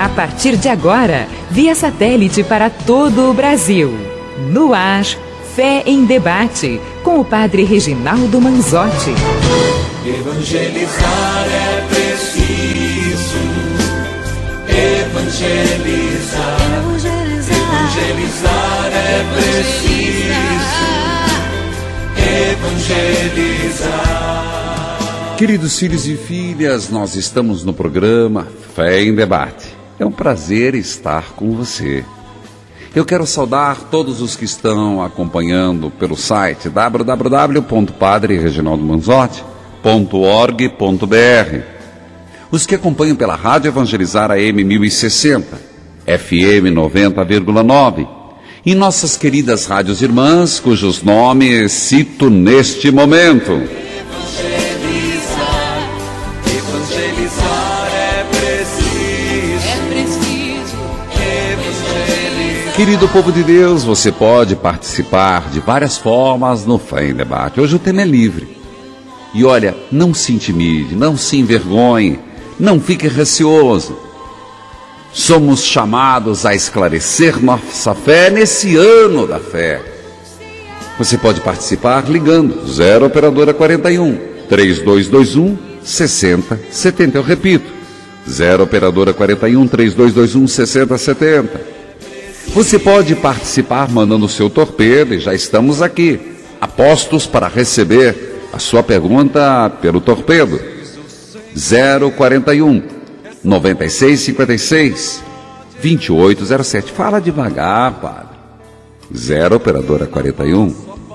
A partir de agora, via satélite para todo o Brasil. No ar, Fé em Debate, com o Padre Reginaldo Manzotti. Evangelizar é preciso. Evangelizar. Evangelizar é preciso. Evangelizar. Queridos filhos e filhas, nós estamos no programa Fé em Debate. É um prazer estar com você. Eu quero saudar todos os que estão acompanhando pelo site www.padrereginaldomanzotti.org.br, os que acompanham pela Rádio Evangelizar AM 1060, FM 90,9, e nossas queridas rádios irmãs, cujos nomes cito neste momento. Querido povo de Deus, você pode participar de várias formas no Fé em Debate. Hoje o tema é livre. E olha, não se intimide, não se envergonhe, não fique receoso. Somos chamados a esclarecer nossa fé nesse ano da fé. Você pode participar ligando 0 operadora 41 3221 6070. Eu repito, 0 operadora 41 3221 6070. Você pode participar mandando o seu torpedo e já estamos aqui, apostos para receber a sua pergunta pelo torpedo. 041 9656 2807. Fala devagar, padre. 0 operadora 41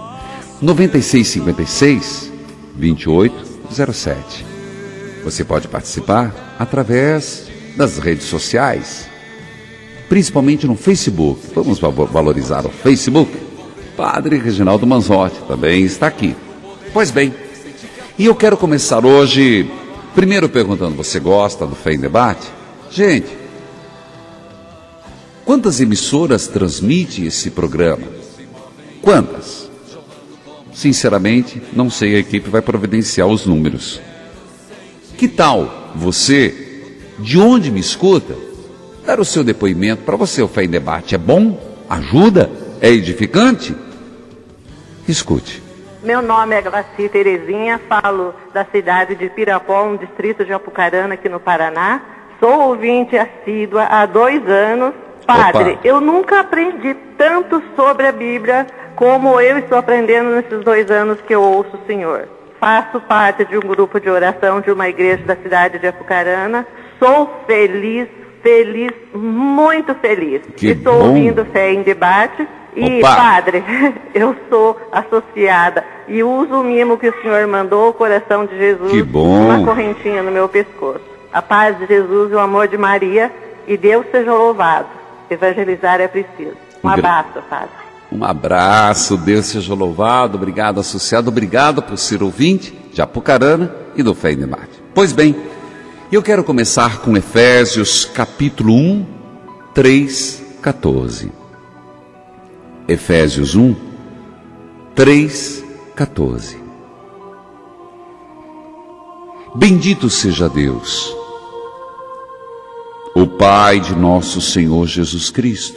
9656 2807. Você pode participar através das redes sociais, principalmente no Facebook. Vamos valorizar o Facebook. Padre Reginaldo Manzotti também está aqui. Pois bem, e eu quero começar hoje, primeiro perguntando, você gosta do Fé em Debate? Gente, quantas emissoras transmite esse programa? Quantas? Sinceramente, não sei, a equipe vai providenciar os números. Que tal você, de onde me escuta, dar o seu depoimento? Para você o Fé em Debate é bom? Ajuda? É edificante? Escute. Meu nome é Glaci Terezinha, falo da cidade de Pirapó, um distrito de Apucarana, aqui no Paraná. Sou ouvinte assídua há 2 anos. Padre, eu nunca aprendi tanto sobre a Bíblia como eu estou aprendendo nesses 2 anos que eu ouço o Senhor. Faço parte de um grupo de oração de uma igreja da cidade de Apucarana. Sou feliz, muito feliz. Estou ouvindo Fé em Debate. E, padre, eu sou associada e uso o mimo que o senhor mandou, o coração de Jesus, que bom, uma correntinha no meu pescoço. A paz de Jesus e o amor de Maria, e Deus seja louvado. Evangelizar é preciso. Um abraço, padre. Um abraço, Deus seja louvado. Obrigado, associado. Obrigado por ser ouvinte de Apucarana e do Fé em Debate. Pois bem, eu quero começar com Efésios capítulo 1, 3, 14. Efésios 1, 3, 14. Bendito seja Deus, o Pai de nosso Senhor Jesus Cristo.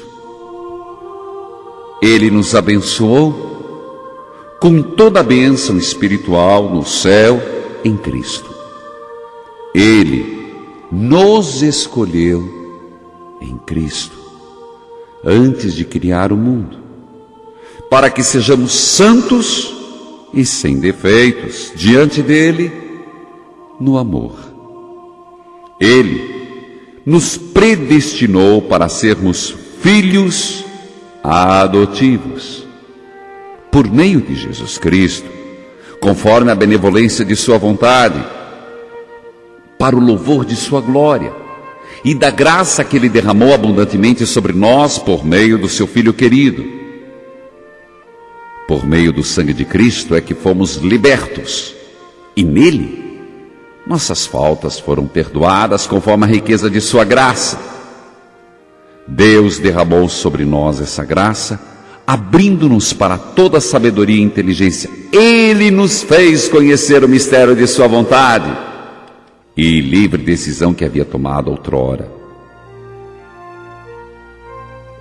Ele nos abençoou com toda a bênção espiritual no céu em Cristo. Ele nos escolheu em Cristo antes de criar o mundo, para que sejamos santos e sem defeitos diante dele no amor. Ele nos predestinou para sermos filhos adotivos, por meio de Jesus Cristo, conforme a benevolência de sua vontade, para o louvor de sua glória e da graça que ele derramou abundantemente sobre nós por meio do seu Filho querido. Por meio do sangue de Cristo é que fomos libertos, e nele nossas faltas foram perdoadas conforme a riqueza de sua graça. Deus derramou sobre nós essa graça, abrindo-nos para toda a sabedoria e inteligência. Ele nos fez conhecer o mistério de sua vontade e livre decisão que havia tomado outrora.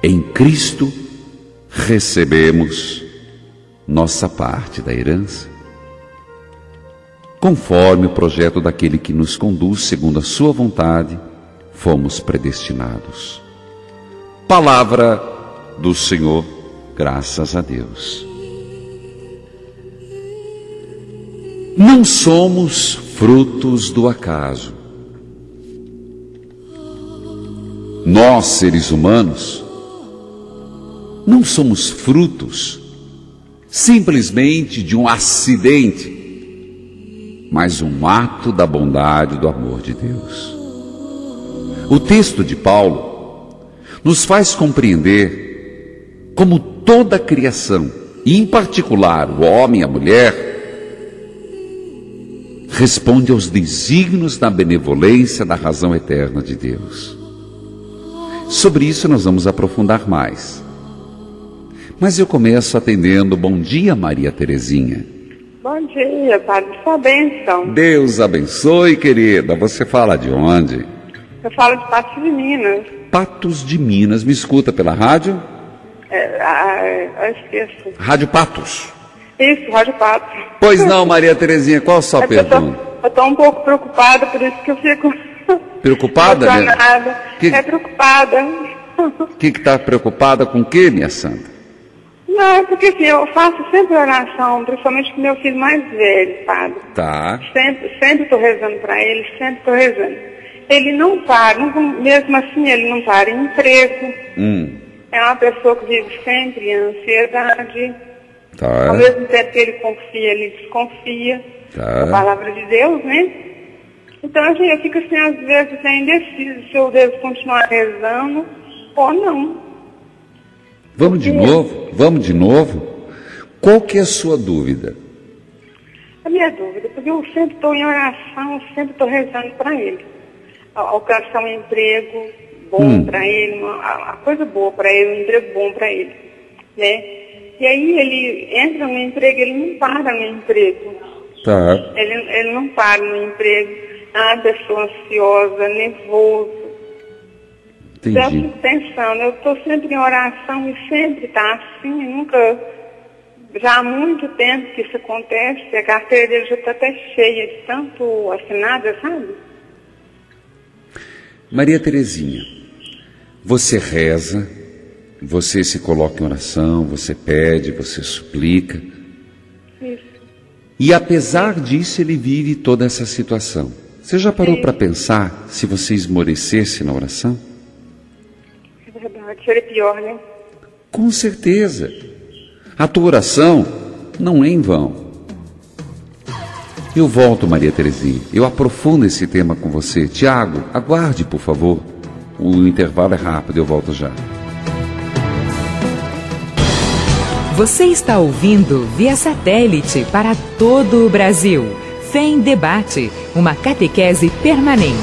em Cristo recebemos nossa parte da herança, conforme o projeto daquele que nos conduz segundo a sua vontade, fomos predestinados. Palavra do Senhor, graças a Deus. Não somos frutos do acaso. Nós, seres humanos, não somos frutos simplesmente de um acidente, mas um ato da bondade e do amor de Deus. O texto de Paulo nos faz compreender como toda a criação, e em particular o homem e a mulher, responde aos desígnios da benevolência da razão eterna de Deus. Sobre isso nós vamos aprofundar mais. Mas eu começo atendendo. Bom dia, Maria Terezinha. Bom dia, Padre. Sua bênção. Deus abençoe, querida. Você fala de onde? Eu falo de Patos de Minas. Patos de Minas. Me escuta pela rádio? Eu esqueço. Rádio Patos. Isso, Rádio Patos. Pois não, Maria Terezinha, qual a sua pergunta? Eu estou um pouco preocupada, por isso que eu fico... Preocupada, né? Preocupada. O que está preocupada com o quê, minha santa? Não, porque assim, eu faço sempre oração, principalmente com meu filho mais velho, Padre. Tá. Sempre estou rezando para ele, sempre estou rezando. Ele não para, mesmo assim ele não para em emprego. É uma pessoa que vive sempre em ansiedade. Tá. Ao mesmo tempo que ele confia, ele desconfia. Tá. A palavra de Deus, né? Então, assim, eu fico assim, às vezes, indeciso se eu devo continuar rezando ou não. Vamos de novo? Vamos de novo? Qual que é a sua dúvida? A minha dúvida, porque eu sempre estou em oração, sempre estou rezando para ele. Alcançar um emprego bom para ele, uma coisa boa para ele, um emprego bom para ele, né? E aí ele entra no emprego, ele não para no emprego. Tá. Ele não para no emprego. É uma pessoa ansiosa, nervoso. Entendi. Eu fico pensando, eu estou sempre em oração e sempre está assim, nunca... Já há muito tempo que isso acontece, a carteira dele já está até cheia de tanto assinada, sabe? Maria Terezinha, você reza, você se coloca em oração, você pede, você suplica. Isso. E apesar disso, ele vive toda essa situação. Você já parou para pensar se você esmorecesse na oração? É verdade, seria pior, né? Com certeza. A tua oração não é em vão. Eu volto, Maria Terezinha. Eu aprofundo esse tema com você. Tiago, aguarde, por favor. O intervalo é rápido, eu volto já. Você está ouvindo via satélite para todo o Brasil. Fé em Debate, uma catequese permanente.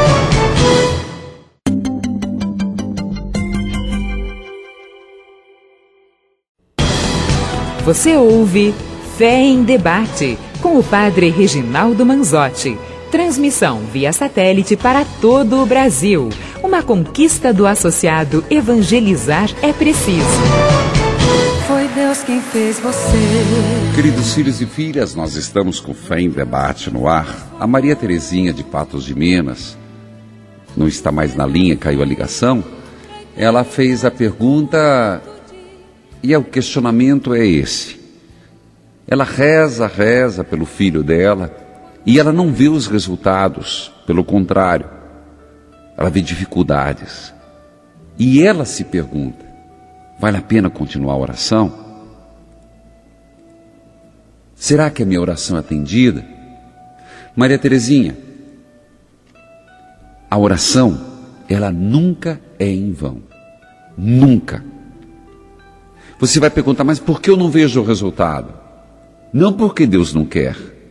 Você ouve Fé em Debate, com o Padre Reginaldo Manzotti. Transmissão via satélite para todo o Brasil. Uma conquista do associado Evangelizar é Preciso. Foi Deus quem fez você. Queridos filhos e filhas, nós estamos com Fé em Debate no ar. A Maria Terezinha de Patos de Minas não está mais na linha, caiu a ligação. Ela fez a pergunta e o questionamento é esse. Ela reza pelo filho dela e ela não vê os resultados, pelo contrário, ela vê dificuldades. E ela se pergunta: vale a pena continuar a oração? Será que a minha oração é atendida? Maria Terezinha, a oração, ela nunca é em vão. Nunca. Você vai perguntar, mas por que eu não vejo o resultado? Não porque Deus não quer,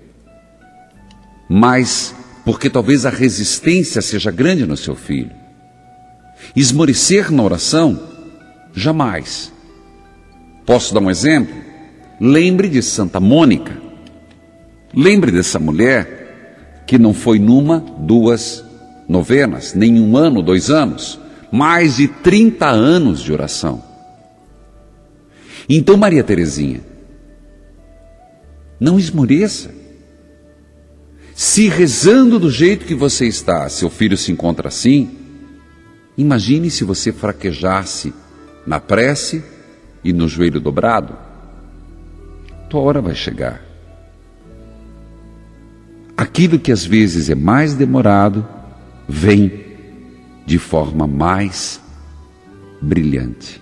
mas porque talvez a resistência seja grande no seu filho. Esmorecer na oração, jamais. Posso dar um exemplo? Lembre de Santa Mônica. Lembre dessa mulher que não foi numa, 2 novenas, nem 1 ano, 2 anos, mais de 30 anos de oração. Então, Maria Terezinha, não esmoreça. Se rezando do jeito que você está, seu filho se encontra assim, imagine se você fraquejasse na prece e no joelho dobrado. Tua hora vai chegar. Aquilo que às vezes é mais demorado, vem de forma mais brilhante.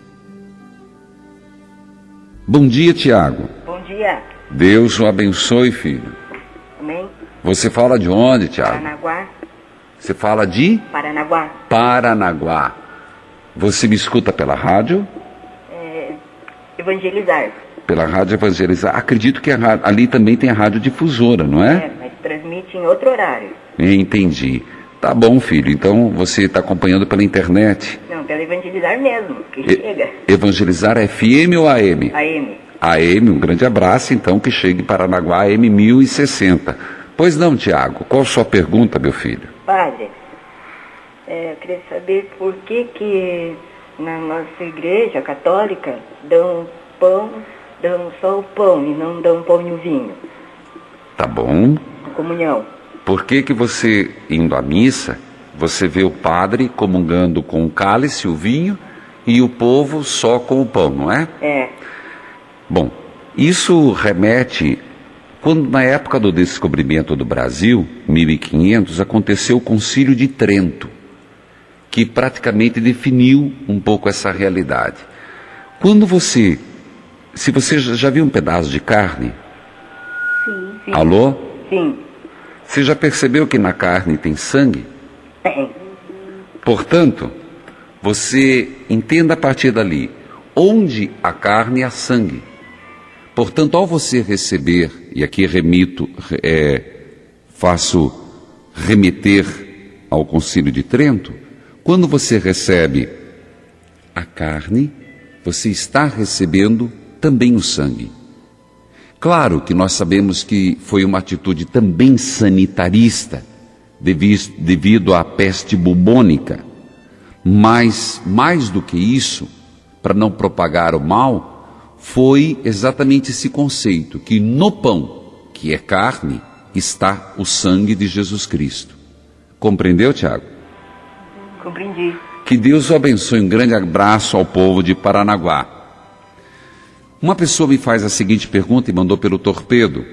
Bom dia, Tiago. Bom dia. Deus o abençoe, filho. Amém. Você fala de onde, Tiago? Paranaguá. Você fala de? Paranaguá. Paranaguá. Você me escuta pela rádio? Evangelizar. Pela rádio Evangelizar. Acredito que ali também tem a rádio difusora, não é? Mas transmite em outro horário. Entendi. Tá bom, filho. Então você está acompanhando pela internet? Não, pela Evangelizar mesmo, que chega. Evangelizar FM ou AM? AM. AM, um grande abraço, então, que chegue em Paranaguá, AM 1060. Pois não, Tiago, qual a sua pergunta, meu filho? Padre, eu queria saber por que na nossa igreja católica dão pão, dão só o pão e não dão pão e o vinho. Tá bom. A comunhão. Por que você, indo à missa, você vê o padre comungando com o cálice, o vinho, e o povo só com o pão, não é? É. Bom, isso remete, quando na época do descobrimento do Brasil, 1500, aconteceu o Concílio de Trento, que praticamente definiu um pouco essa realidade. Quando se você já viu um pedaço de carne? Sim. Alô? Sim. Você já percebeu que na carne tem sangue? Tem. Portanto, você entenda a partir dali, onde a carne há sangue. Portanto, ao você receber, e aqui faço remeter ao Concílio de Trento, quando você recebe a carne, você está recebendo também o sangue. Claro que nós sabemos que foi uma atitude também sanitarista, devido à peste bubônica, mas mais do que isso, para não propagar o mal, foi exatamente esse conceito, que no pão, que é carne, está o sangue de Jesus Cristo. Compreendeu, Tiago? Compreendi. Que Deus o abençoe. Um grande abraço ao povo de Paranaguá. Uma pessoa me faz a seguinte pergunta e mandou pelo torpedo.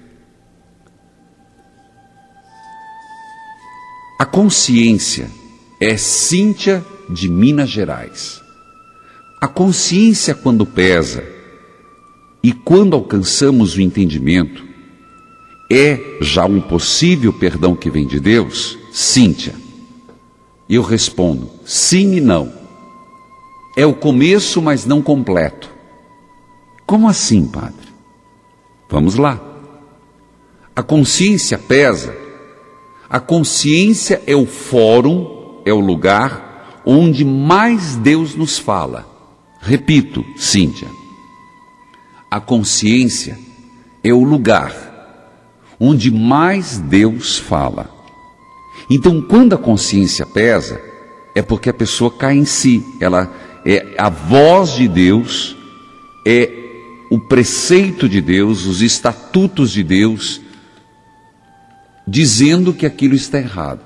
A consciência é Cíntia de Minas Gerais. A consciência, quando pesa e quando alcançamos o entendimento, é já um possível perdão que vem de Deus? Cíntia. Eu respondo, sim e não. É o começo, mas não completo. Como assim, padre? Vamos lá. A consciência pesa. A consciência é o fórum, é o lugar onde mais Deus nos fala. Repito, Cíntia. A consciência é o lugar onde mais Deus fala. Então, quando a consciência pesa, é porque a pessoa cai em si. Ela é a voz de Deus, é o preceito de Deus, os estatutos de Deus, dizendo que aquilo está errado.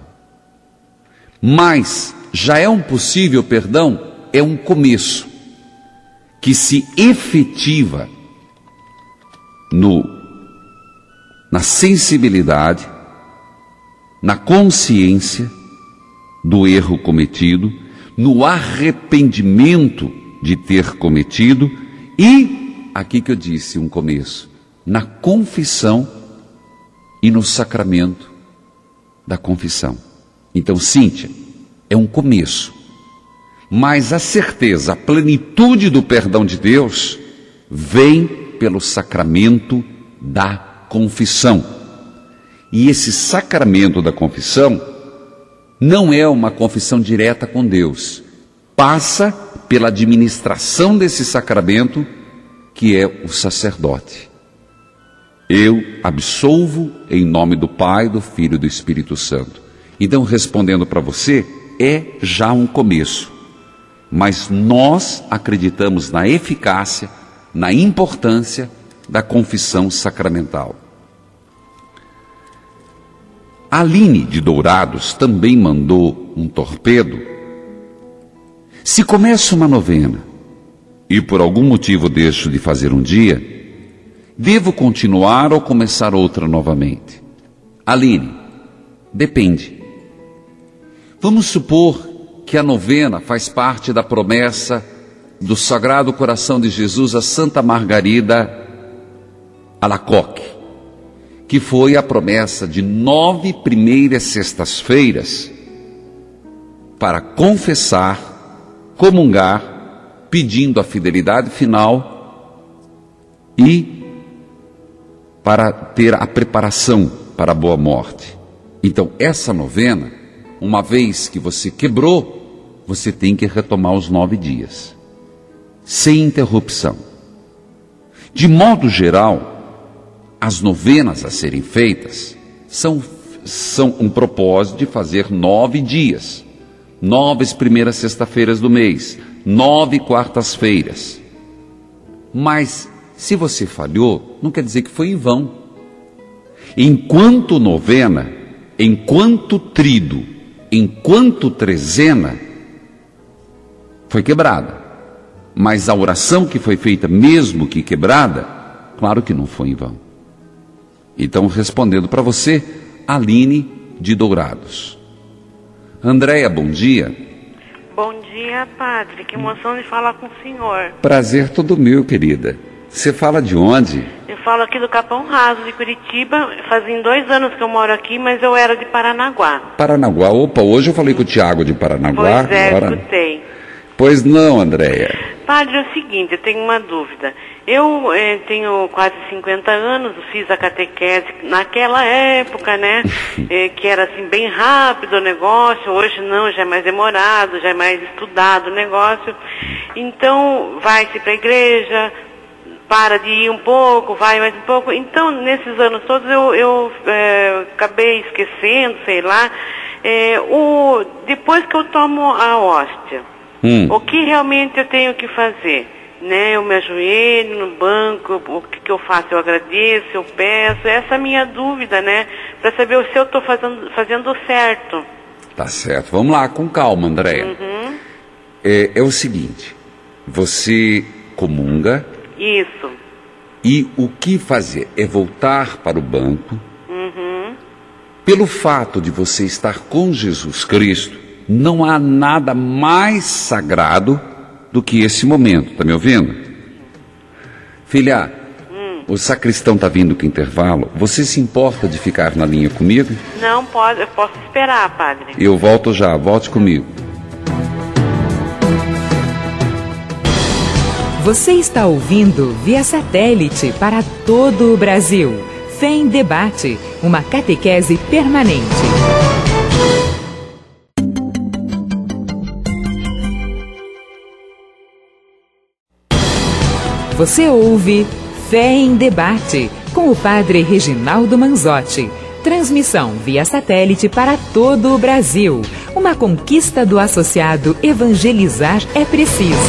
Mas já é um possível perdão, é um começo que se efetiva na sensibilidade, na consciência do erro cometido, no arrependimento de ter cometido e, aqui que eu disse, um começo, na confissão e no sacramento da confissão. Então, Cíntia, é um começo, mas a certeza, a plenitude do perdão de Deus vem pelo sacramento da confissão. E esse sacramento da confissão não é uma confissão direta com Deus. Passa pela administração desse sacramento, que é o sacerdote. Eu absolvo em nome do Pai, do Filho e do Espírito Santo. Então, respondendo para você, é já um começo. mas nós acreditamos na eficácia, na importância da confissão sacramental. A Aline de Dourados também mandou um torpedo. Se começo uma novena e por algum motivo deixo de fazer um dia, devo continuar ou começar outra novamente? Aline, depende. Vamos supor que a novena faz parte da promessa do Sagrado Coração de Jesus a Santa Margarida Alacoque, que foi a promessa de 9 primeiras sextas-feiras para confessar, comungar, pedindo a fidelidade final e para ter a preparação para a boa morte. Então, essa novena, uma vez que você quebrou, você tem que retomar os 9 dias, sem interrupção. De modo geral, as novenas a serem feitas são um propósito de fazer 9 dias, 9 primeiras sexta-feiras do mês, 9 quartas-feiras. Mas, se você falhou, não quer dizer que foi em vão. Enquanto novena, enquanto trido, enquanto trezena, foi quebrada. Mas a oração que foi feita, mesmo que quebrada, claro que não foi em vão. Então, respondendo para você, Aline de Dourados. Andréia, bom dia. Bom dia, padre. Que emoção de falar com o senhor. Prazer todo meu, querida. Você fala de onde? Eu falo aqui do Capão Raso, de Curitiba. Fazem 2 anos que eu moro aqui, mas eu era de Paranaguá. Paranaguá. Opa, hoje eu falei com o Tiago de Paranaguá. Pois é, agora... escutei. Pois não, Andréia. Padre, é o seguinte, eu tenho uma dúvida. Eu tenho quase 50 anos, fiz a catequese naquela época, né? Que era assim, bem rápido o negócio. Hoje não, já é mais demorado, já é mais estudado o negócio. Então, vai-se para a igreja, para de ir um pouco, vai mais um pouco. Então, nesses anos todos, eu acabei esquecendo, sei lá. Depois que eu tomo a hóstia, o que realmente eu tenho que fazer? Né? Eu me ajoelho no banco, o que eu faço? Eu agradeço, eu peço. Essa é a minha dúvida, né? Para saber se eu estou fazendo certo. Tá certo. Vamos lá, com calma, Andréia. Uhum. É o seguinte, você comunga. Isso. E o que fazer? É voltar para o banco. Uhum. Pelo fato de você estar com Jesus Cristo, não há nada mais sagrado do que esse momento. Está me ouvindo? Filha, o sacristão está vindo com intervalo. Você se importa de ficar na linha comigo? Não, pode, eu posso esperar, padre. Eu volto já, volte comigo. Você está ouvindo via satélite para todo o Brasil. Fé em Debate, uma catequese permanente. Você ouve Fé em Debate, com o padre Reginaldo Manzotti. Transmissão via satélite para todo o Brasil. Uma conquista do associado Evangelizar é Preciso.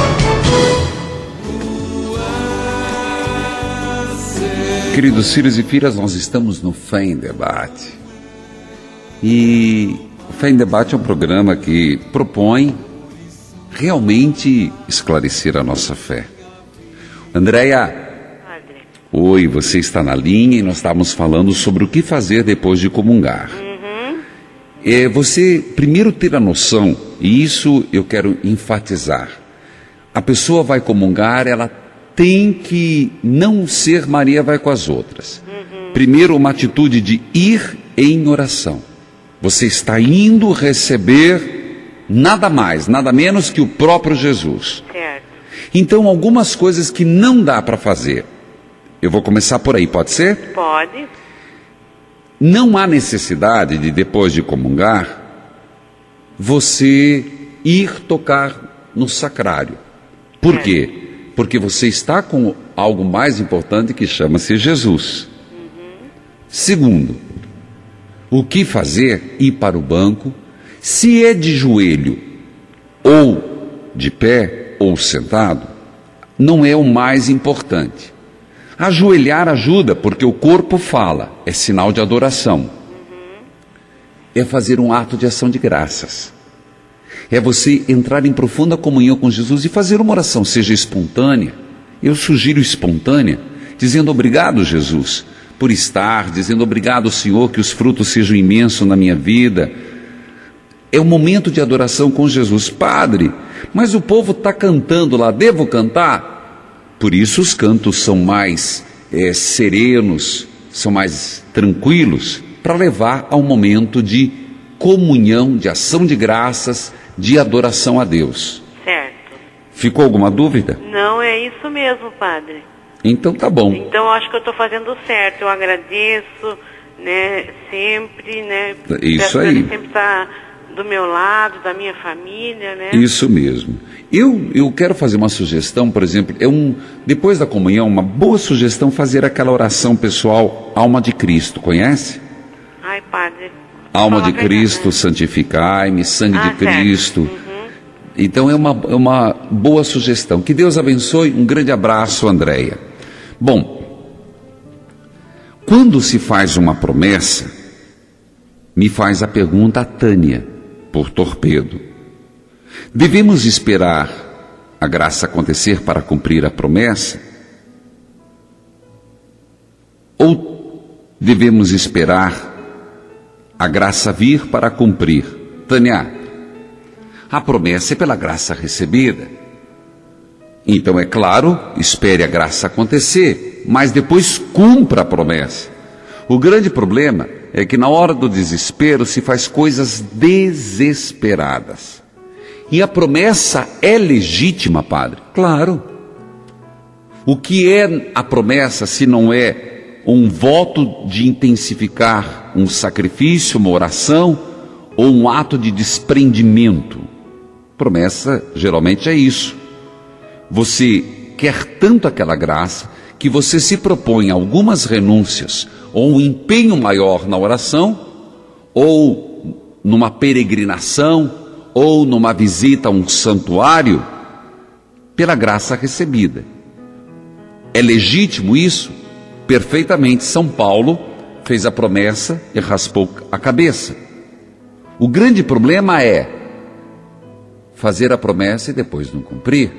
Queridos filhos e filhas, nós estamos no Fé em Debate. E o Fé em Debate é um programa que propõe realmente esclarecer a nossa fé. Andréia, oi, você está na linha e nós estávamos falando sobre o que fazer depois de comungar. Você primeiro ter a noção, e isso eu quero enfatizar, a pessoa vai comungar, ela tem que não ser Maria vai com as outras. Primeiro, uma atitude de ir em oração. Você está indo receber nada mais, nada menos que o próprio Jesus. Certo. Então, algumas coisas que não dá para fazer. Eu vou começar por aí, pode ser? Pode. Não há necessidade de, depois de comungar, você ir tocar no sacrário. Por quê? Porque você está com algo mais importante que chama-se Jesus. Segundo, o que fazer? Ir para o banco. Se é de joelho ou de pé ou sentado, não é o mais importante. Ajoelhar ajuda, porque o corpo fala, é sinal de adoração. É fazer um ato de ação de graças. É você entrar em profunda comunhão com Jesus e fazer uma oração, seja espontânea. Eu sugiro espontânea, dizendo obrigado, Jesus, por estar, dizendo obrigado, Senhor, que os frutos sejam imensos na minha vida. É um momento de adoração com Jesus. Padre, mas o povo está cantando lá, devo cantar? Por isso os cantos são mais serenos, são mais tranquilos, para levar a um momento de comunhão, de ação de graças, de adoração a Deus. Certo. Ficou alguma dúvida? Não, é isso mesmo, padre. Então tá bom. Então eu acho que eu estou fazendo certo. Eu agradeço, né, sempre, né? Isso aí. Ele sempre está do meu lado, da minha família, né? Isso mesmo. Eu quero fazer uma sugestão, por exemplo, depois da comunhão, uma boa sugestão fazer aquela oração pessoal, Alma de Cristo, conhece? Ai, padre. Alma de Cristo, santificai-me, sangue de Cristo. Então é uma boa sugestão. Que Deus abençoe. Um grande abraço, Andréia. Bom, quando se faz uma promessa, me faz a pergunta a Tânia, por Torpedo. Devemos esperar a graça acontecer para cumprir a promessa? Ou devemos esperar a graça vir para cumprir? Tânia, a promessa é pela graça recebida. Então, é claro, espere a graça acontecer, mas depois cumpra a promessa. O grande problema é que na hora do desespero se faz coisas desesperadas. E a promessa é legítima, padre? Claro. O que é a promessa se não é um voto de intensificar um sacrifício, uma oração ou um ato de desprendimento? Promessa geralmente é isso. Você quer tanto aquela graça que você se propõe algumas renúncias ou um empenho maior na oração, ou numa peregrinação, ou numa visita a um santuário, pela graça recebida. É legítimo isso? Perfeitamente. São Paulo fez a promessa e raspou a cabeça. O grande problema é fazer a promessa e depois não cumprir.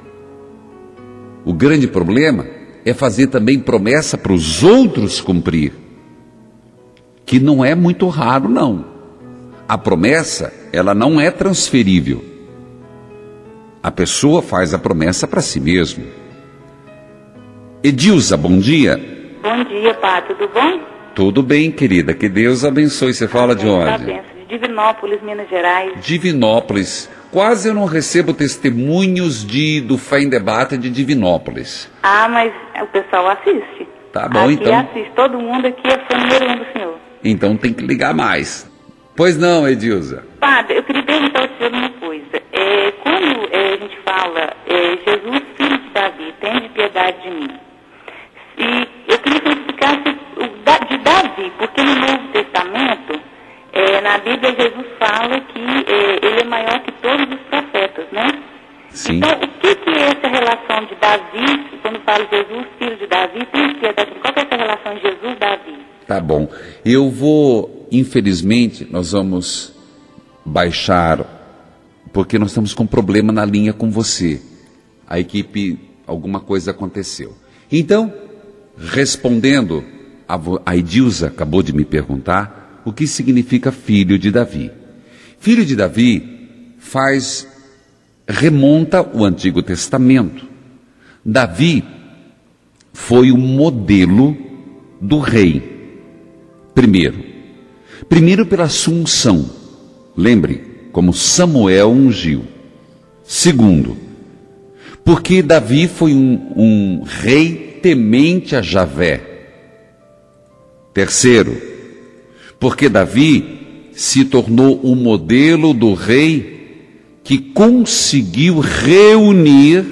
O grande problema é fazer também promessa para os outros cumprir, que não é muito raro, não. A promessa, ela não é transferível. A pessoa faz a promessa para si mesmo. Edilza, bom dia. Bom dia, padre, tudo bom? Tudo bem, querida, que Deus abençoe. Você fala de onde? De Divinópolis, Minas Gerais. Divinópolis. Quase eu não recebo testemunhos do Fé em Debate de Divinópolis. Ah, mas o pessoal assiste. Tá bom, aqui então. Assiste. Todo mundo aqui é fã número 1 do senhor. Então tem que ligar mais. Pois não, Edilza? Padre, eu queria perguntar ao senhor uma coisa. Quando a gente fala, Jesus, filho de Davi, tende piedade de mim. E eu queria que você explicasse de Davi, porque no Novo Testamento, na Bíblia, Jesus fala que ele é maior que todos os profetas, né? Sim. Então, o que é essa relação de Davi, quando fala Jesus, filho de Davi, tem piedade? Qual que é essa relação de Jesus, Davi? Tá bom. Eu vou, infelizmente, nós vamos baixar, porque nós estamos com problema na linha com você. A equipe, alguma coisa aconteceu. Então, respondendo, a Edilza acabou de me perguntar, o que significa filho de Davi? Filho de Davi remonta o Antigo Testamento. Davi foi o modelo do rei. Primeiro pela sua unção. Lembre, como Samuel ungiu. Segundo, porque Davi foi um rei temente a Javé. Terceiro, porque Davi se tornou o modelo do rei que conseguiu reunir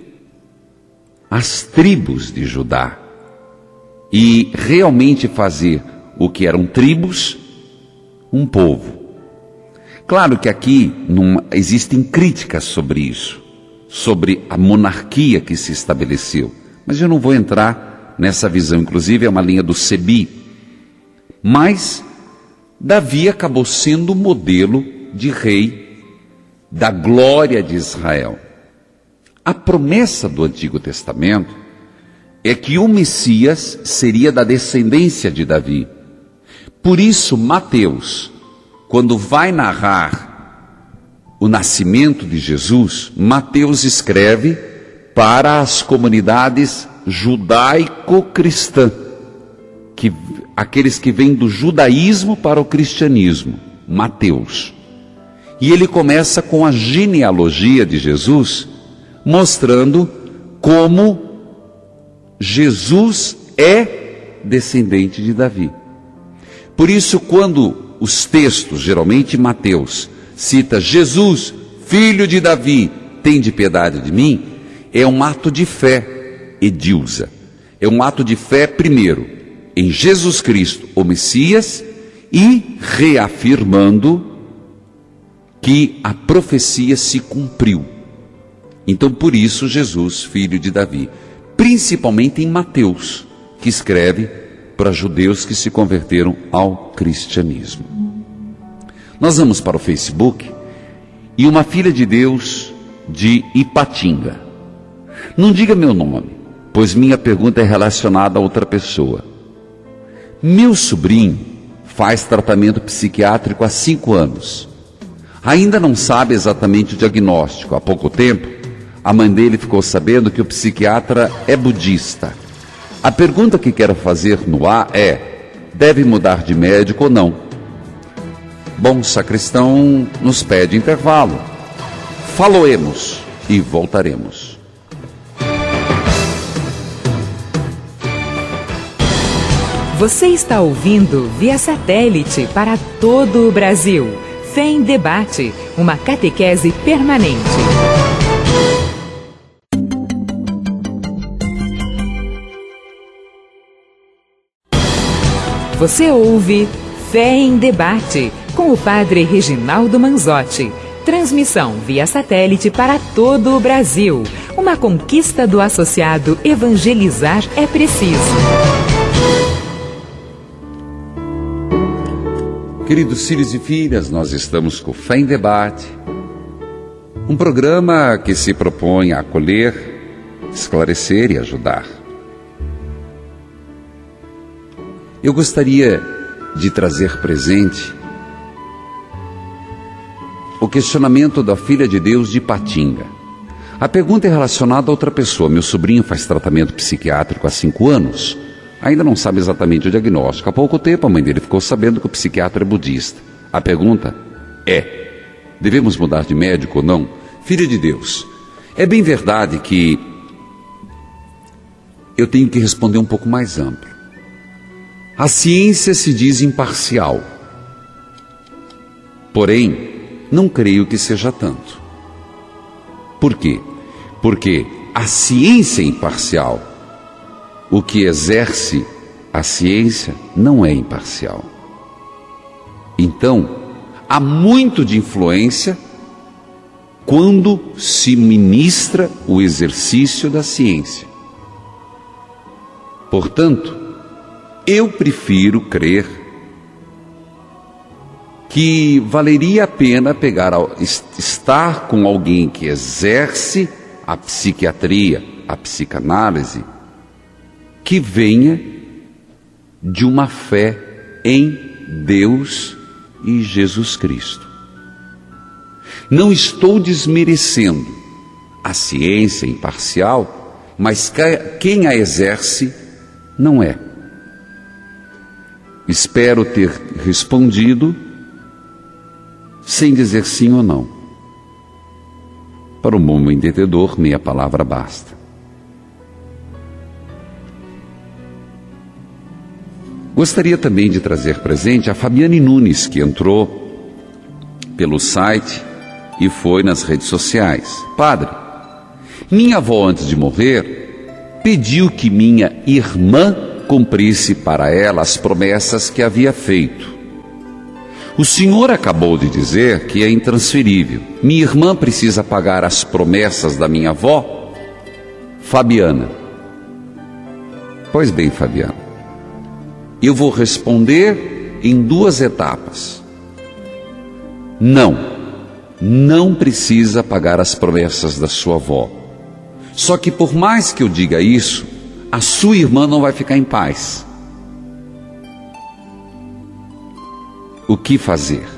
as tribos de Judá e realmente fazer o que eram tribos, um povo. Claro que aqui existem críticas sobre isso, sobre a monarquia que se estabeleceu, mas eu não vou entrar nessa visão. Inclusive é uma linha do Sebi. Mas Davi acabou sendo o modelo de rei da glória de Israel. A promessa do Antigo Testamento é que o Messias seria da descendência de Davi. Por isso, Mateus, quando vai narrar o nascimento de Jesus, Mateus escreve para as comunidades judaico-cristã, aqueles que vêm do judaísmo para o cristianismo, Mateus. E ele começa com a genealogia de Jesus, mostrando como Jesus é descendente de Davi. Por isso, quando os textos, geralmente Mateus, cita Jesus, filho de Davi, tende piedade de mim, é um ato de fé, Edilza. É um ato de fé, primeiro, em Jesus Cristo, o Messias, e reafirmando que a profecia se cumpriu. Então, por isso, Jesus, filho de Davi, principalmente em Mateus, que escreve para judeus que se converteram ao cristianismo. Nós vamos para o Facebook e uma filha de Deus de Ipatinga. Não diga meu nome, pois minha pergunta é relacionada a outra pessoa. Meu sobrinho faz tratamento psiquiátrico há 5 anos. Ainda não sabe exatamente o diagnóstico. Há pouco tempo, a mãe dele ficou sabendo que o psiquiatra é budista. A pergunta que quero fazer no ar é: deve mudar de médico ou não? Bom, sacristão nos pede intervalo. Faloemos e voltaremos. Você está ouvindo via satélite para todo o Brasil. Fé em Debate, uma catequese permanente. Você ouve Fé em Debate, com o Padre Reginaldo Manzotti. Transmissão via satélite para todo o Brasil. Uma conquista do associado Evangelizar é Preciso. Queridos filhos e filhas, nós estamos com Fé em Debate, um programa que se propõe a acolher, esclarecer e ajudar. Eu gostaria de trazer presente o questionamento da filha de Deus de Ipatinga. A pergunta é relacionada a outra pessoa. Meu sobrinho faz tratamento psiquiátrico há 5 anos. Ainda não sabe exatamente o diagnóstico. Há pouco tempo a mãe dele ficou sabendo que o psiquiatra é budista. A pergunta é: devemos mudar de médico ou não? Filha de Deus, é bem verdade que eu tenho que responder um pouco mais amplo. A ciência se diz imparcial. Porém, não creio que seja tanto. Por quê? Porque a ciência é imparcial. O que exerce a ciência não é imparcial. Então, há muito de influência quando se ministra o exercício da ciência. Portanto, eu prefiro crer que valeria a pena estar com alguém que exerce a psiquiatria, a psicanálise, que venha de uma fé em Deus e Jesus Cristo. Não estou desmerecendo a ciência imparcial, mas quem a exerce não é. Espero ter respondido sem dizer sim ou não. Para o mundo entendedor, meia palavra basta. Gostaria também de trazer presente a Fabiane Nunes, que entrou pelo site e foi nas redes sociais. Padre, minha avó, antes de morrer, pediu que minha irmã cumprisse para ela as promessas que havia feito. O senhor acabou de dizer que é intransferível. Minha irmã precisa pagar as promessas da minha avó, Fabiana. Pois bem, Fabiana, eu vou responder em 2 etapas. Não precisa pagar as promessas da sua avó. Só que por mais que eu diga isso, a sua irmã não vai ficar em paz. O que fazer?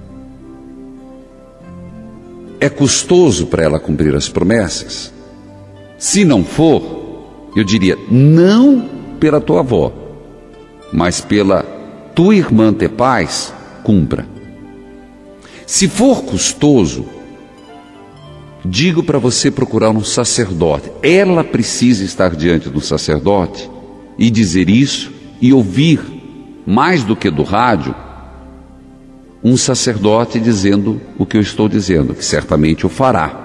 É custoso para ela cumprir as promessas? Se não for, eu diria, não pela tua avó, mas pela tua irmã ter paz, cumpra. Se for custoso, digo para você procurar um sacerdote. Ela precisa estar diante do sacerdote e dizer isso e ouvir, mais do que do rádio, um sacerdote dizendo o que eu estou dizendo, que certamente o fará.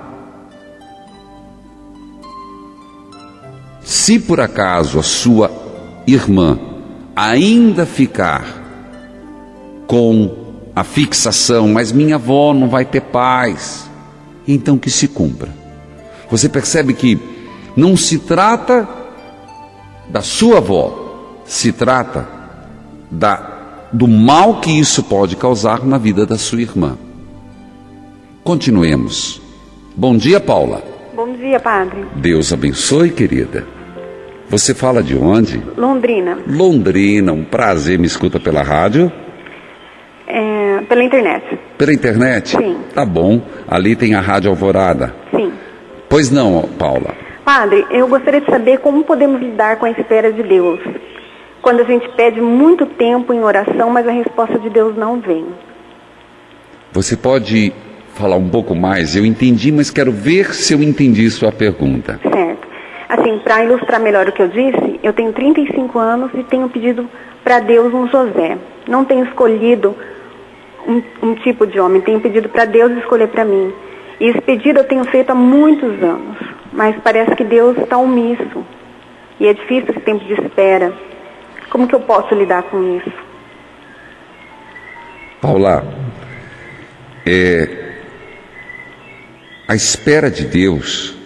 Se por acaso a sua irmã ainda ficar com a fixação, mas minha avó não vai ter paz, então que se cumpra. Você percebe que não se trata da sua avó, se trata do mal que isso pode causar na vida da sua irmã. Continuemos. Bom dia, Paula. Bom dia, padre. Deus abençoe, querida. Você fala de onde? Londrina. Londrina, um prazer. Me escuta pela rádio? Pela internet. Pela internet? Sim. Tá bom. Ali tem a Rádio Alvorada. Sim. Pois não, Paula. Padre, eu gostaria de saber como podemos lidar com a espera de Deus. Quando a gente pede muito tempo em oração, mas a resposta de Deus não vem. Você pode falar um pouco mais? Eu entendi, mas quero ver se eu entendi sua pergunta. Certo. Assim, para ilustrar melhor o que eu disse, eu tenho 35 anos e tenho pedido para Deus um José. Não tenho escolhido um tipo de homem, tenho pedido para Deus escolher para mim. E esse pedido eu tenho feito há muitos anos, mas parece que Deus está omisso. E é difícil esse tempo de espera. Como que eu posso lidar com isso? Paula, a espera de Deus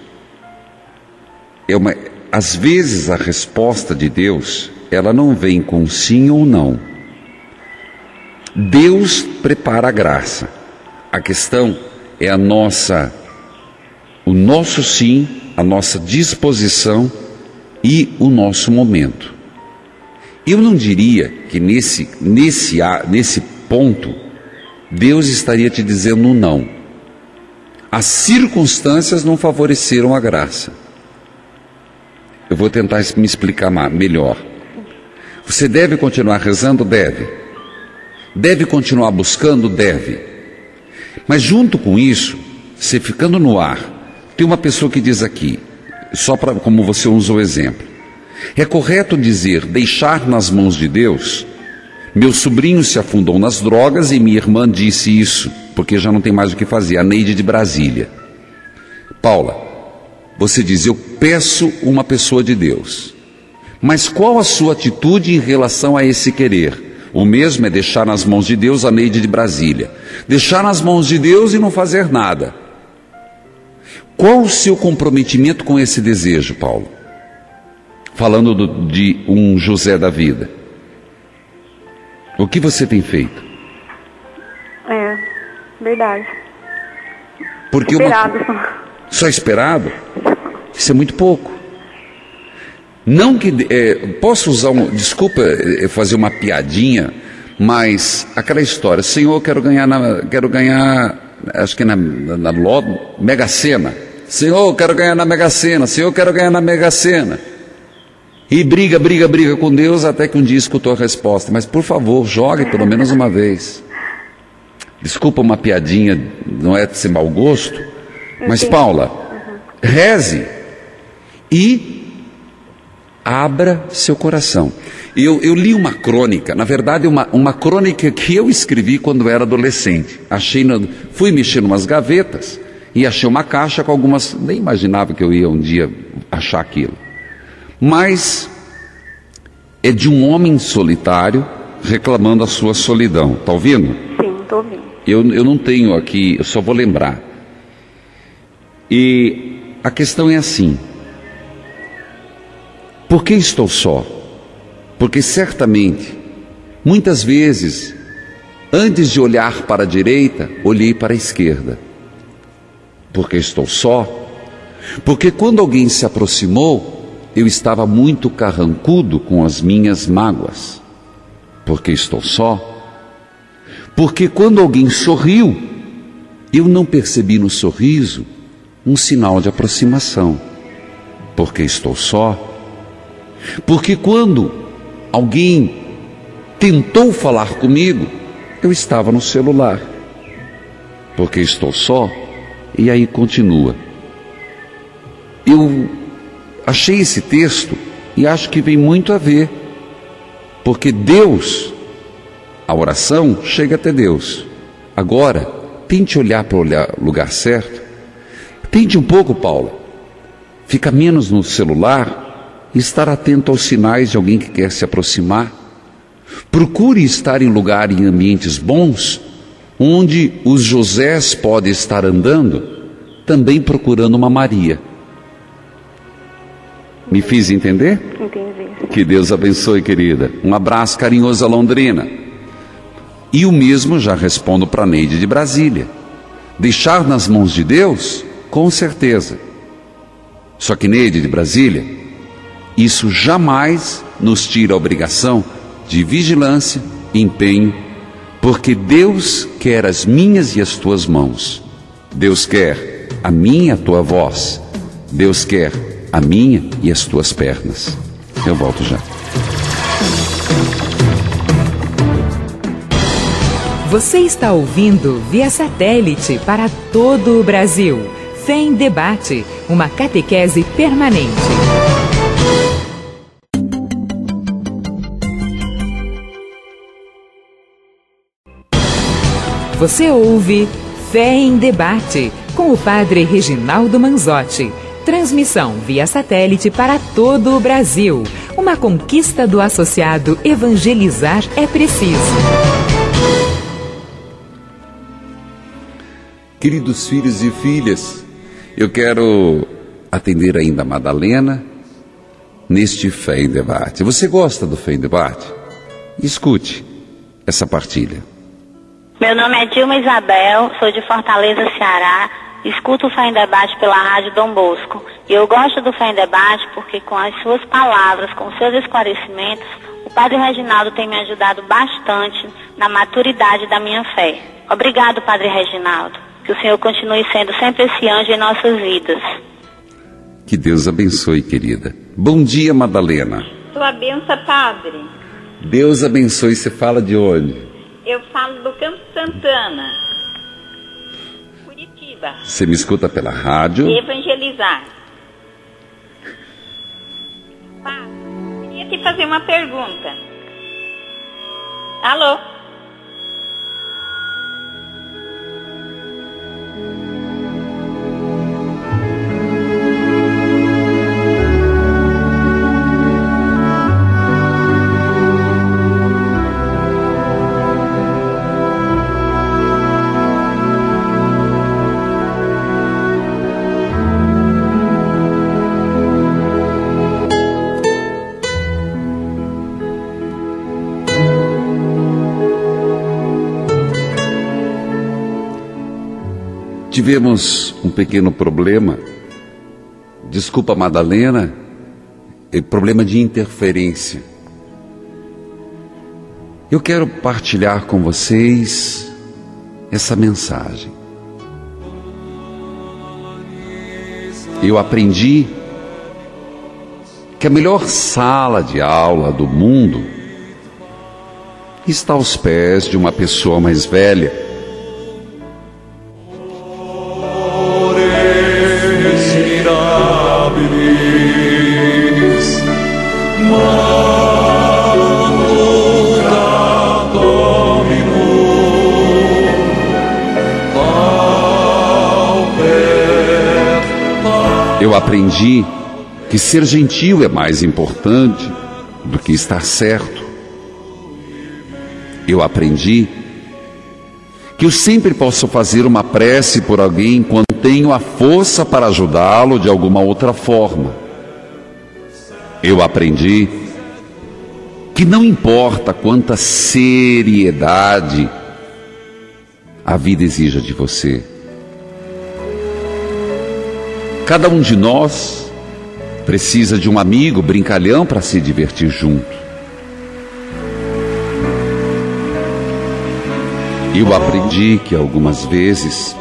às vezes a resposta de Deus, ela não vem com sim ou não. Deus prepara a graça. A questão é o nosso sim, a nossa disposição e o nosso momento. Eu não diria que nesse ponto Deus estaria te dizendo não. As circunstâncias não favoreceram a graça. Eu vou tentar me explicar melhor. Você deve continuar rezando? Deve. Deve continuar buscando? Deve. Mas junto com isso, você ficando no ar, tem uma pessoa que diz aqui, só para como você usou o exemplo, é correto dizer, deixar nas mãos de Deus? Meu sobrinho se afundou nas drogas e minha irmã disse isso, porque já não tem mais o que fazer, a Neide de Brasília. Paula, você diz, eu peço uma pessoa de Deus, mas qual a sua atitude em relação a esse querer? O mesmo é deixar nas mãos de Deus a Neide de Brasília. Deixar nas mãos de Deus e não fazer nada. Qual o seu comprometimento com esse desejo, Paulo? Falando de um José da vida. O que você tem feito? Verdade. Porque esperado. Só esperado? Isso é muito pouco. Não que... posso usar desculpa fazer uma piadinha, mas aquela história, Senhor, eu quero ganhar, acho que na Mega Sena. Senhor, eu quero ganhar na Mega Sena. Senhor, eu quero ganhar na Mega Sena. E briga com Deus até que um dia escutou a resposta. Mas por favor, jogue pelo menos uma vez. Desculpa uma piadinha, não é de ser mau gosto, mas Paula, reze e abra seu coração. Eu li uma crônica, na verdade uma crônica que eu escrevi quando era adolescente. Fui mexer em umas gavetas e achei uma caixa com algumas, nem imaginava que eu ia um dia achar aquilo. Mas é de um homem solitário reclamando a sua solidão. Está ouvindo? Sim. Tô ouvindo. Eu não tenho aqui, eu só vou lembrar. E a questão é assim: por que estou só? Porque certamente, muitas vezes, antes de olhar para a direita, olhei para a esquerda. Porque estou só? Porque quando alguém se aproximou, eu estava muito carrancudo com as minhas mágoas. Porque estou só? Porque quando alguém sorriu, eu não percebi no sorriso um sinal de aproximação. Porque estou só? Porque quando alguém tentou falar comigo, eu estava no celular. Porque estou só? E aí continua. Eu achei esse texto e acho que tem muito a ver. Porque Deus, a oração chega até Deus. Agora, tente olhar para o lugar certo. Tente um pouco, Paula. Fica menos no celular e estar atento aos sinais de alguém que quer se aproximar. Procure estar em lugar, em ambientes bons, onde os Josés podem estar andando, também procurando uma Maria. Me fiz entender? Entendi. Que Deus abençoe, querida. Um abraço carinhoso a Londrina. E o mesmo já respondo para Neide de Brasília. Deixar nas mãos de Deus, com certeza. Só que Neide de Brasília, isso jamais nos tira a obrigação de vigilância e empenho, porque Deus quer as minhas e as tuas mãos. Deus quer a minha e a tua voz. Deus quer a minha e as tuas pernas. Eu volto já. Você está ouvindo via satélite para todo o Brasil. Fé em Debate, uma catequese permanente. Você ouve Fé em Debate, com o Padre Reginaldo Manzotti. Transmissão via satélite para todo o Brasil. Uma conquista do associado Evangelizar é Preciso. Queridos filhos e filhas, eu quero atender ainda a Madalena neste Fé em Debate. Você gosta do Fé em Debate? Escute essa partilha. Meu nome é Dilma Isabel, sou de Fortaleza, Ceará. Escuto o Fé em Debate pela Rádio Dom Bosco. E eu gosto do Fé em Debate porque com as suas palavras, com os seus esclarecimentos, o Padre Reginaldo tem me ajudado bastante na maturidade da minha fé. Obrigado, Padre Reginaldo. Que o Senhor continue sendo sempre esse anjo em nossas vidas. Que Deus abençoe, querida. Bom dia, Madalena. Sua bênção, Padre. Deus abençoe. Você fala de onde? Eu falo do Campo Santana, Curitiba. Você me escuta pela rádio? Evangelizar. Padre, queria te fazer uma pergunta. Alô? Tivemos um pequeno problema, desculpa, Madalena, problema de interferência. Eu quero partilhar com vocês essa mensagem. Eu aprendi que a melhor sala de aula do mundo está aos pés de uma pessoa mais velha. Eu aprendi que ser gentil é mais importante do que estar certo. Eu aprendi que eu sempre posso fazer uma prece por alguém quando tenho a força para ajudá-lo de alguma outra forma. Eu aprendi que não importa quanta seriedade a vida exija de você. Cada um de nós precisa de um amigo brincalhão para se divertir junto. Eu aprendi que algumas vezes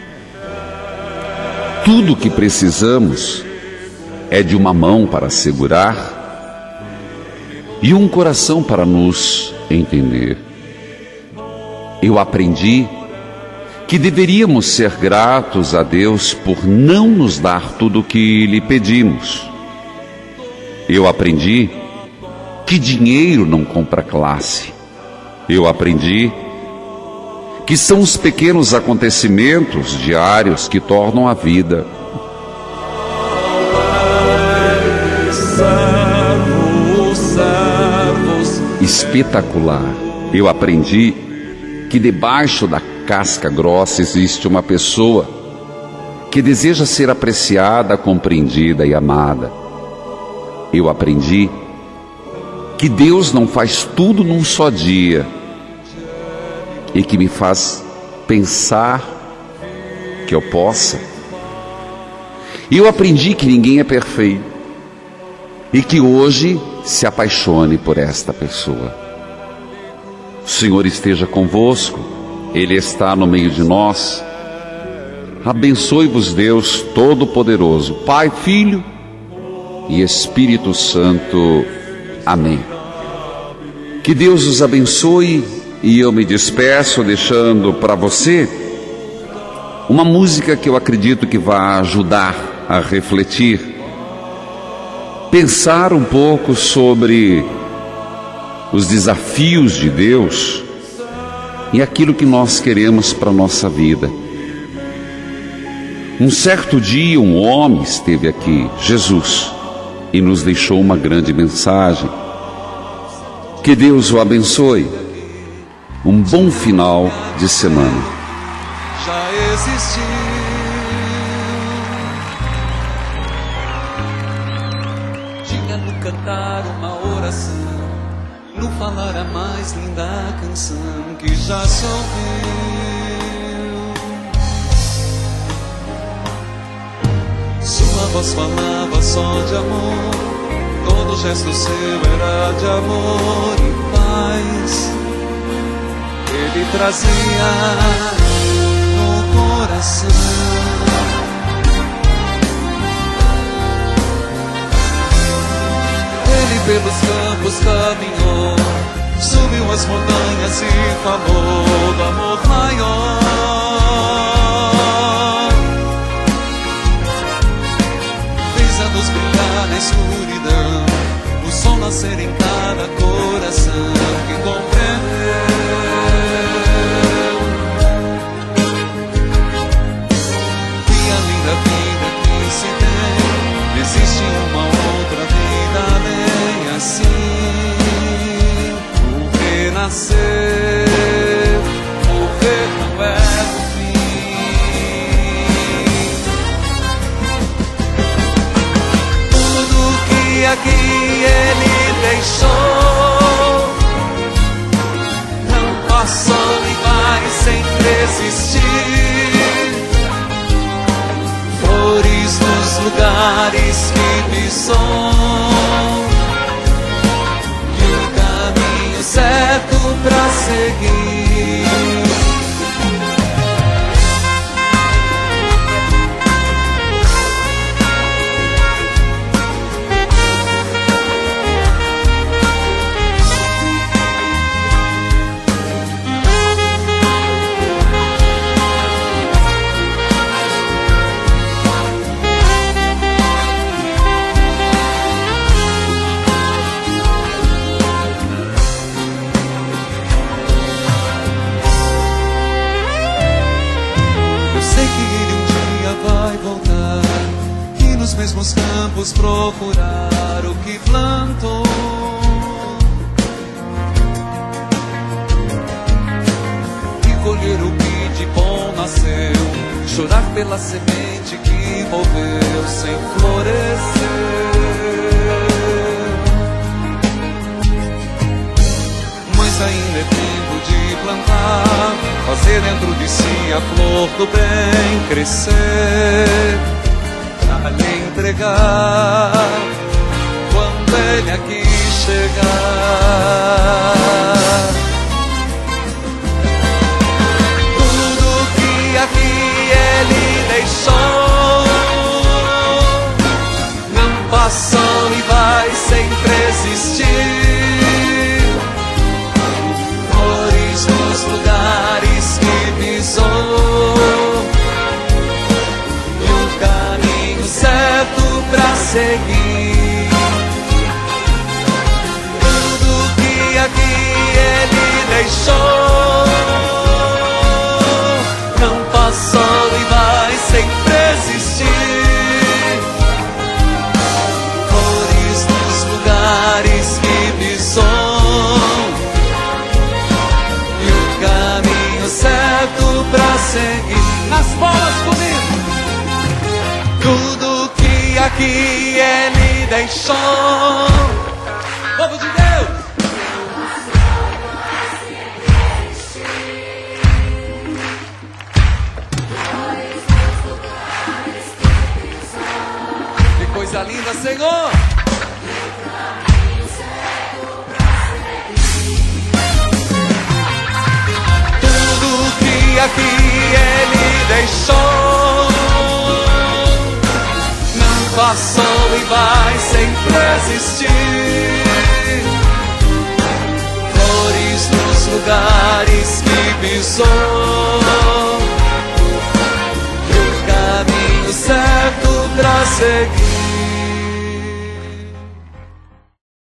tudo o que precisamos é de uma mão para segurar e um coração para nos entender. Eu aprendi que deveríamos ser gratos a Deus por não nos dar tudo o que lhe pedimos. Eu aprendi que dinheiro não compra classe. Eu aprendi que são os pequenos acontecimentos diários que tornam a vida espetacular. Eu aprendi que debaixo da casca grossa existe uma pessoa que deseja ser apreciada, compreendida e amada. Eu aprendi que Deus não faz tudo num só dia e que me faz pensar que eu possa. E eu aprendi que ninguém é perfeito e que hoje se apaixone por esta pessoa. O Senhor esteja convosco, Ele está no meio de nós. Abençoe-vos Deus Todo-Poderoso, Pai, Filho e Espírito Santo. Amém. Que Deus os abençoe. E eu me despeço deixando para você uma música que eu acredito que vai ajudar a refletir, pensar um pouco sobre os desafios de Deus e aquilo que nós queremos para a nossa vida. Um certo dia um homem esteve aqui, Jesus, e nos deixou uma grande mensagem. Que Deus o abençoe. Um bom final de semana. Já existiu tinha no cantar uma oração, no falar a mais linda canção que já se ouviu. Sua voz falava só de amor, todo gesto seu era de amor e paz. Ele trazia no coração Ele pelos campos caminhou, subiu as montanhas e falou do amor maior. Fez a luz brilhar na escuridão, o sol nascer em cada coração que compreendeu. Existe uma outra vida além assim, o renascer, morrer não é o fim. Tudo que aqui Ele deixou não passou e vai sempre existir. Flores nos lugares que pisou e o caminho certo pra seguir. Mesmos campos procurar o que plantou, e colher o que nasceu, chorar pela semente que morreu sem florescer. Mas ainda é tempo de plantar, fazer dentro de si a flor do bem crescer, pra lhe entregar quando ele aqui chegar. Tudo que aqui ele deixou não passou e vai sempre existir. Flores nos lugares que pisou e o caminho certo pra seguir. Tudo que aqui ele deixou não passou e vai sempre existir. Flores nos lugares que pisou e o caminho certo pra seguir. Nas bolas comigo. Tudo que aqui ele deixou. Povo de Deus. Que coisa linda, Senhor. Tudo que aqui ele deixou não passou e vai sempre existir. Flores nos lugares que pisou e o caminho certo pra seguir.